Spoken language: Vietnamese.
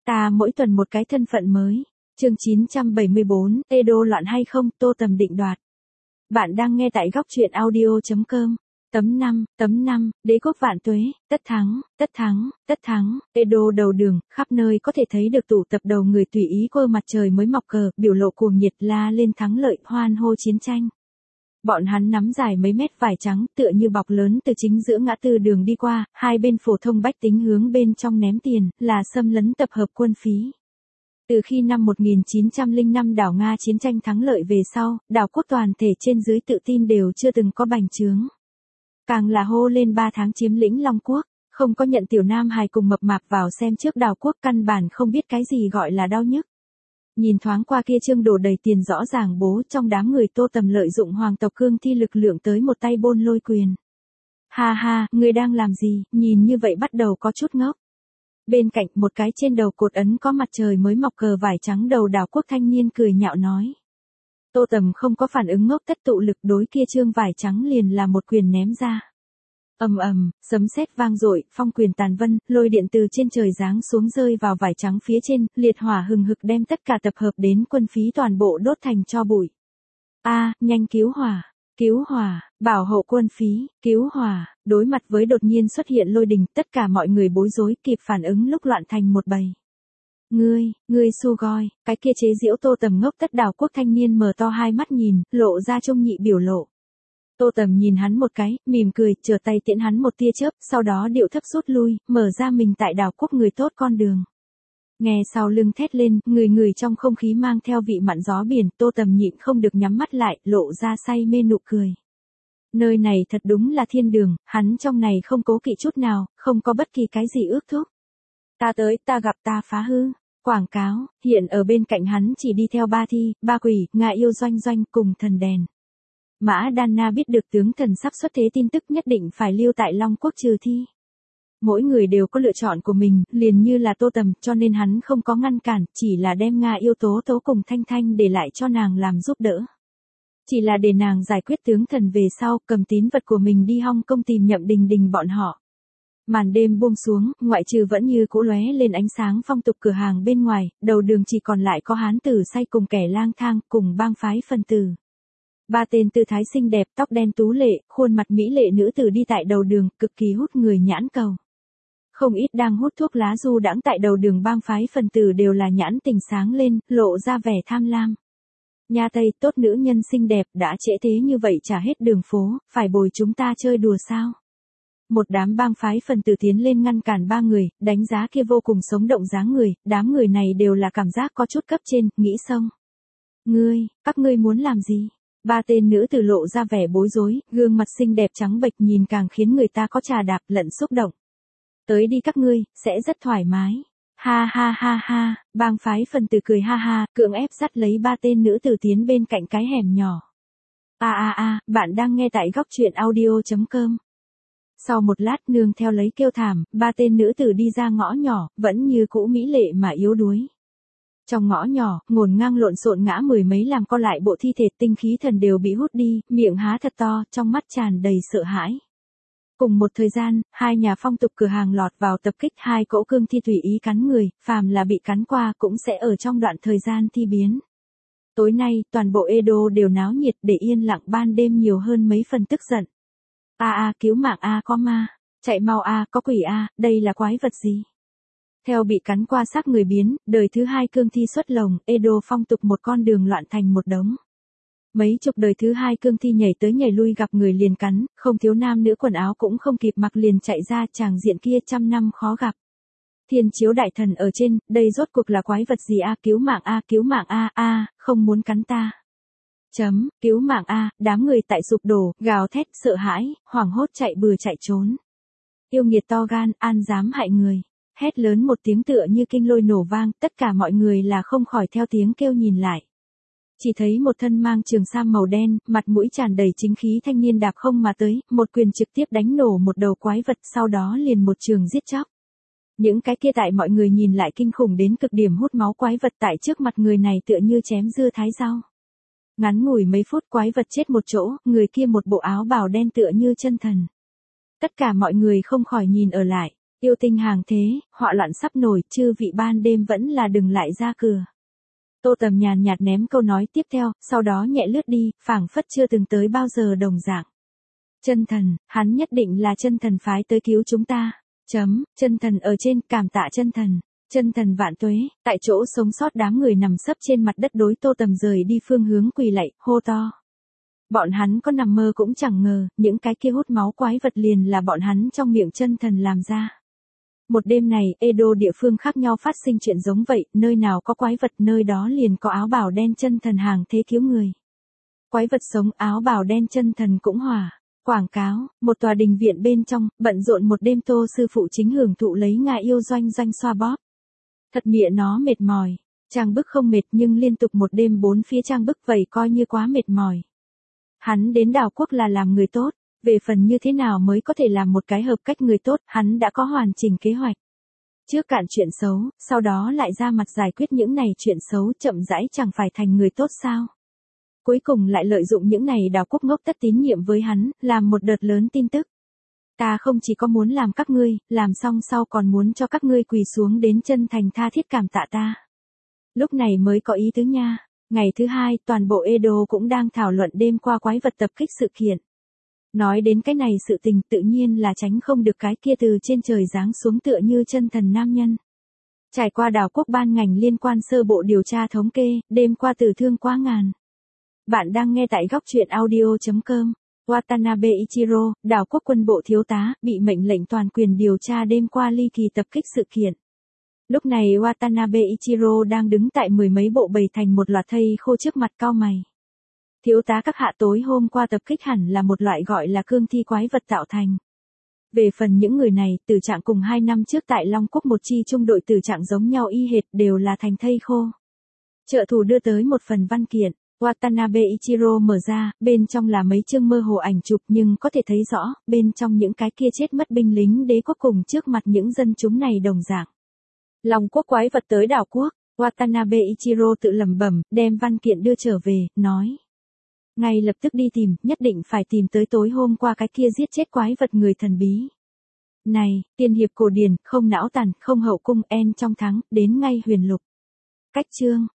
Ta mỗi tuần một cái thân phận mới. Chương 974, Edo loạn hay không, Tô Tầm định đoạt. Bạn đang nghe tại góc truyện audio.com. Tấm 5, đế quốc vạn tuế, tất thắng, Edo đầu đường, khắp nơi có thể thấy được tụ tập đầu người tùy ý quơ mặt trời mới mọc cờ, biểu lộ cuồng nhiệt la lên thắng lợi, hoan hô chiến tranh. Bọn hắn nắm dài mấy mét vải trắng tựa như bọc lớn từ chính giữa ngã tư đường đi qua, hai bên phổ thông bách tính hướng bên trong ném tiền, là xâm lấn tập hợp quân phí. Từ khi năm 1905 đảo Nga chiến tranh thắng lợi về sau, đảo quốc toàn thể trên dưới tự tin đều chưa từng có bành trướng. Càng là hô lên 3 tháng chiếm lĩnh Long Quốc, không có nhận tiểu nam hài cùng mập mạp vào xem trước đảo quốc, căn bản không biết cái gì gọi là đau nhức. Nhìn thoáng qua kia trương đổ đầy tiền rõ ràng bố, trong đám người Tô Tầm lợi dụng hoàng tộc cương thi lực lượng tới một tay bôn lôi quyền. Ha ha, người đang làm gì, nhìn như vậy bắt đầu có chút ngốc. Bên cạnh một cái trên đầu cột ấn có mặt trời mới mọc cờ vải trắng đầu đảo quốc thanh niên cười nhạo nói. Tô Tầm không có phản ứng ngốc, tất tụ lực đối kia trương vải trắng liền là một quyền ném ra. Ầm, sấm sét vang dội, phong quyền tàn vân, lôi điện từ trên trời giáng xuống rơi vào vải trắng phía trên, liệt hỏa hừng hực đem tất cả tập hợp đến quân phí toàn bộ đốt thành tro bụi. Nhanh cứu hỏa, bảo hộ quân phí, cứu hỏa. Đối mặt với đột nhiên xuất hiện lôi đình, tất cả mọi người bối rối, kịp phản ứng lúc loạn thành một bầy. Ngươi su goi, cái kia chế giễu Tô Tầm ngốc, tất đảo quốc thanh niên mở to hai mắt nhìn, lộ ra trông nhị biểu lộ. Tô Tầm nhìn hắn một cái, mỉm cười, trở tay tiễn hắn một tia chớp, sau đó điệu thấp rút lui, mở ra mình tại đảo quốc người tốt con đường. Nghe sau lưng thét lên, người trong không khí mang theo vị mặn gió biển, Tô Tầm nhịn không được nhắm mắt lại, lộ ra say mê nụ cười. Nơi này thật đúng là thiên đường, hắn trong này không cố kỵ chút nào, không có bất kỳ cái gì ước thúc. Ta tới, ta gặp, ta phá hư. Quảng cáo, hiện ở bên cạnh hắn chỉ đi theo ba thi, ba quỷ, ngạ yêu doanh doanh cùng thần đèn. Mã Đan Na biết được tướng thần sắp xuất thế tin tức, nhất định phải lưu tại Long Quốc trừ thi. Mỗi người đều có lựa chọn của mình, liền như là Tô Tầm, cho nên hắn không có ngăn cản, chỉ là đem Nga yêu tố cùng Thanh Thanh để lại cho nàng làm giúp đỡ. Chỉ là để nàng giải quyết tướng thần về sau, cầm tín vật của mình đi Hong Kong tìm Nhậm Đình bọn họ. Màn đêm buông xuống, ngoại trừ vẫn như cũ lóe lên ánh sáng phong tục cửa hàng bên ngoài, đầu đường chỉ còn lại có hán tử say cùng kẻ lang thang, cùng bang phái phân tử. Ba tên tư thái xinh đẹp, tóc đen tú lệ, khuôn mặt mỹ lệ nữ tử đi tại đầu đường, cực kỳ hút người nhãn cầu. Không ít đang hút thuốc lá du đãng tại đầu đường, bang phái phân tử đều là nhãn tình sáng lên, lộ ra vẻ tham lam. Nha Tây, tốt nữ nhân xinh đẹp, đã trễ thế như vậy trả hết đường phố, phải bồi chúng ta chơi đùa sao? Một đám bang phái phần tử tiến lên ngăn cản ba người, đánh giá kia vô cùng sống động dáng người, đám người này đều là cảm giác có chút cấp trên, nghĩ xong. Các ngươi muốn làm gì? Ba tên nữ tử lộ ra vẻ bối rối, gương mặt xinh đẹp trắng bệch nhìn càng khiến người ta có trà đạp lẫn xúc động. Tới đi các ngươi, sẽ rất thoải mái. Ha, bang phái phần tử cười ha, cưỡng ép dắt lấy ba tên nữ tử tiến bên cạnh cái hẻm nhỏ. Bạn đang nghe tại góc truyện audio.com. Sau một lát nương theo lấy kêu thảm, ba tên nữ tử đi ra ngõ nhỏ, vẫn như cũ mỹ lệ mà yếu đuối. Trong ngõ nhỏ, ngổn ngang lộn xộn ngã mười mấy làm co lại bộ thi thể, tinh khí thần đều bị hút đi, miệng há thật to, trong mắt tràn đầy sợ hãi. Cùng một thời gian, hai nhà phong tục cửa hàng lọt vào tập kích, hai cỗ cương thi tùy ý cắn người, phàm là bị cắn qua cũng sẽ ở trong đoạn thời gian thi biến. Tối nay, toàn bộ Edo đều náo nhiệt, để yên lặng ban đêm nhiều hơn mấy phần tức giận. Cứu mạng có ma, chạy mau có quỷ đây là quái vật gì? Theo bị cắn qua xác người biến, đời thứ hai cương thi xuất lồng, Edo phong tục một con đường loạn thành một đống. Mấy chục đời thứ hai cương thi nhảy tới nhảy lui gặp người liền cắn, không thiếu nam nữ quần áo cũng không kịp mặc liền chạy ra, tràng diện kia trăm năm khó gặp. Thiên chiếu đại thần ở trên, đây rốt cuộc là quái vật gì cứu mạng không muốn cắn ta. Cứu mạng đám người tại sụp đổ, gào thét, sợ hãi, hoảng hốt chạy bừa chạy trốn. Yêu nghiệt to gan, an dám hại người. Hét lớn một tiếng tựa như kinh lôi nổ vang, tất cả mọi người là không khỏi theo tiếng kêu nhìn lại. Chỉ thấy một thân mang trường sam màu đen, mặt mũi tràn đầy chính khí thanh niên đạp không mà tới, một quyền trực tiếp đánh nổ một đầu quái vật, sau đó liền một trường giết chóc. Những cái kia tại mọi người nhìn lại kinh khủng đến cực điểm hút máu quái vật tại trước mặt người này tựa như chém dưa thái rau. Ngắn ngủi mấy phút quái vật chết một chỗ, người kia một bộ áo bào đen tựa như chân thần. Tất cả mọi người không khỏi nhìn ở lại. Yêu tinh hàng thế, họa loạn sắp nổi, chư vị ban đêm vẫn là đừng lại ra cửa. Tô Tầm nhàn nhạt ném câu nói tiếp theo, sau đó nhẹ lướt đi, phảng phất chưa từng tới bao giờ đồng dạng. Chân thần, hắn nhất định là chân thần phái tới cứu chúng ta. Chân thần ở trên, cảm tạ chân thần. Chân thần vạn tuế, tại chỗ sống sót đám người nằm sấp trên mặt đất đối Tô Tầm rời đi phương hướng quỳ lạy, hô to. Bọn hắn có nằm mơ cũng chẳng ngờ, những cái kia hút máu quái vật liền là bọn hắn trong miệng chân thần làm ra. Một đêm này, Edo địa phương khác nhau phát sinh chuyện giống vậy, nơi nào có quái vật nơi đó liền có áo bào đen chân thần hàng thế cứu người. Quái vật sống áo bào đen chân thần cũng hòa. Quảng cáo, một tòa đình viện bên trong, bận rộn một đêm Tô sư phụ chính hưởng thụ lấy ngà yêu doanh doanh xoa bóp. Thật mịa nó mệt mỏi. Trang bức không mệt nhưng liên tục một đêm bốn phía trang bức vậy coi như quá mệt mỏi. Hắn đến đảo quốc là làm người tốt, về phần như thế nào mới có thể làm một cái hợp cách người tốt, hắn đã có hoàn chỉnh kế hoạch. Trước cạn chuyện xấu, sau đó lại ra mặt giải quyết những này chuyện xấu chậm rãi chẳng phải thành người tốt sao. Cuối cùng lại lợi dụng những này đảo quốc ngốc tất tín nhiệm với hắn, làm một đợt lớn tin tức. Ta không chỉ có muốn làm các ngươi, làm xong sau còn muốn cho các ngươi quỳ xuống đến chân thành tha thiết cảm tạ ta. Lúc này mới có ý tứ nha. Ngày thứ hai, toàn bộ Edo cũng đang thảo luận đêm qua quái vật tập kích sự kiện. Nói đến cái này sự tình tự nhiên là tránh không được cái kia từ trên trời giáng xuống tựa như chân thần nam nhân. Trải qua đảo quốc ban ngành liên quan sơ bộ điều tra thống kê, đêm qua tử thương quá ngàn. Bạn đang nghe tại góc truyện audio.com. Watanabe Ichiro, đảo quốc quân bộ thiếu tá, bị mệnh lệnh toàn quyền điều tra đêm qua ly kỳ tập kích sự kiện. Lúc này Watanabe Ichiro đang đứng tại mười mấy bộ bầy thành một loạt thây khô trước mặt cau mày. Thiếu tá các hạ tối hôm qua tập kích hẳn là một loại gọi là cương thi quái vật tạo thành. Về phần những người này, tử trạng cùng 2 năm trước tại Long Quốc một chi trung đội tử trạng giống nhau y hệt đều là thành thây khô. Trợ thủ đưa tới một phần văn kiện. Watanabe Ichiro mở ra, bên trong là mấy chương mơ hồ ảnh chụp nhưng có thể thấy rõ, bên trong những cái kia chết mất binh lính đế quốc cùng trước mặt những dân chúng này đồng dạng. Long Quốc quái vật tới đảo quốc, Watanabe Ichiro tự lẩm bẩm, đem văn kiện đưa trở về, nói. Ngay lập tức đi tìm, nhất định phải tìm tới tối hôm qua cái kia giết chết quái vật người thần bí. Này, tiên hiệp cổ điển, không não tàn, không hậu cung, en trong thắng, đến ngay huyền lục. Cách chương.